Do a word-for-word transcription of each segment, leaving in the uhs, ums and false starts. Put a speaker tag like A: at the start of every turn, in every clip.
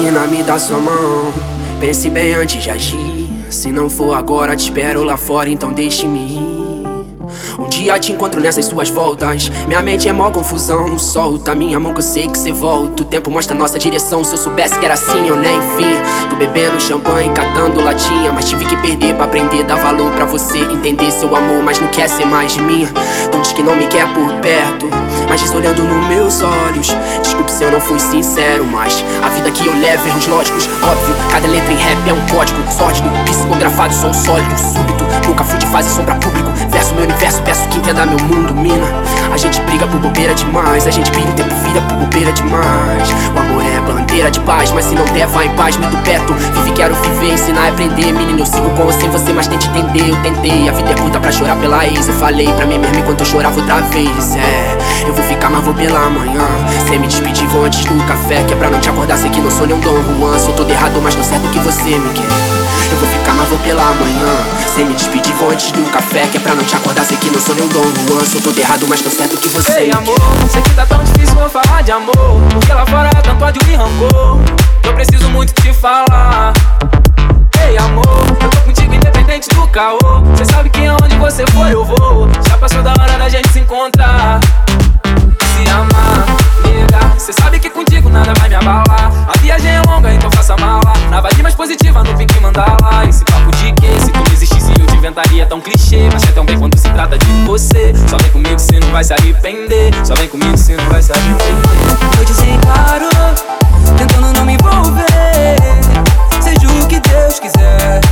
A: Menina, me dá sua mão, pense bem antes de agir. Se não for agora, te espero lá fora, então deixe-me ir. Um dia te encontro nessas suas voltas, minha mente é mó confusão. Solta minha mão que eu sei que cê volta. O tempo mostra nossa direção, se eu soubesse que era assim eu nem vi. Tô bebendo champanhe, catando latinha, mas tive que perder pra aprender, dar valor pra você entender seu amor, mas não quer ser mais de mim. Não diz que não me quer por perto, mas diz olhando nos meus olhos. Desculpe se eu não fui sincero, mas a vida que eu levo, erros lógicos, óbvio. Cada letra em rap é um código sórdido, psicografado, sou sólido, súbito. Nunca fui de fazer som pra público, verso meu universo, peço que entenda meu mundo, mina. A gente briga por bobeira demais, a gente briga em tempo vida por bobeira demais. O amor é bandeira de paz, mas se não der, vai em paz, me do perto. Vive, quero viver, ensinar e aprender. Menino, eu sigo com ou sem você, mas tente entender. Eu tentei, a vida é curta pra chorar pela ex. Eu falei pra mim mesmo enquanto eu chorava outra vez. É, eu vou ficar, mas vou pela manhã. Sem me despedir, vou antes do café, que é pra não te acordar, sei que não sou nem um Dom Juan. Sou todo errado, mas tô certo que você me quer. Eu vou ficar, mas vou pela manhã. Sem me despedir, vou antes do café, que é pra não te acordar, sei que não sou nem um Dom Juan. Sou todo errado, mas tô certo que você
B: Ei,
A: me
B: amor,
A: quer.
B: sei que tá tão difícil eu falar de amor, porque lá fora tanto ódio e rancor. Eu preciso muito te falar. Ei, amor, eu tô contigo independente do caô. Cê sabe que aonde você for eu vou. Já passou da hora da gente se encontrar, se amar, nega. Cê sabe que contigo nada vai me abalar. A viagem é longa, então faça mala. Na vibe mais positiva, no pique mandala. Esse papo de que se tu não existisse eu te inventaria tão clichê. Mas é tão bem quando se trata de você. Só vem comigo cê não vai se arrepender. Só vem comigo cê não vai se arrepender.
C: Vou dizer claro, tentando não me envolver. Seja o que Deus quiser.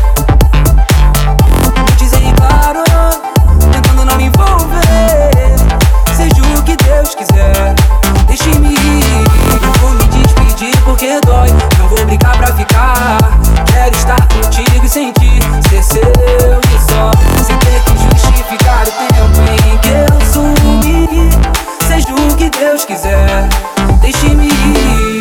C: Vou dizer claro, tentando não me envolver. Seja o que Deus quiser. Deixe-me ir, não vou me despedir porque dói. Não vou brigar pra ficar. Quero estar contigo e sentir ser seu e só. Sem ter que justificar o tempo em que eu sumi. Seja o que Deus quiser. Deixe-me ir.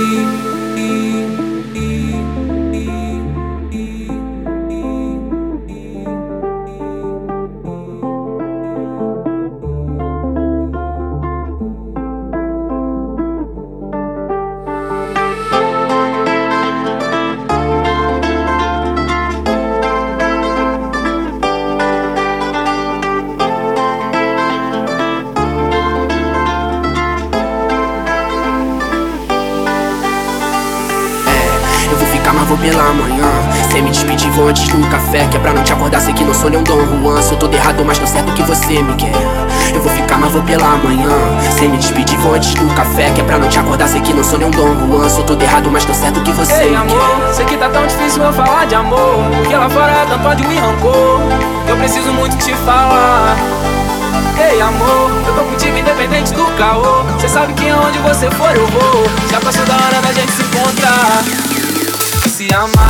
A: Mas vou pela manhã. Sem me despedir, vou antes do café, que é pra não te acordar, sei que não sou nem um Dom Juan. Sou todo errado, mas tô certo que você me quer. Eu vou ficar, mas vou pela manhã. Sem me despedir, vou antes do café, que é pra não te acordar, sei que não sou nem um Dom Juan. Sou todo errado, mas tô certo que você
B: Ei,
A: me
B: amor,
A: quer.
B: sei que tá tão difícil eu falar de amor, porque lá fora tanto ódio e rancor. Eu preciso muito te falar. Ei, amor, eu tô contigo independente do caô. Cê sabe que aonde você for eu vou. Já passou da hora da gente se encontrar, se amar.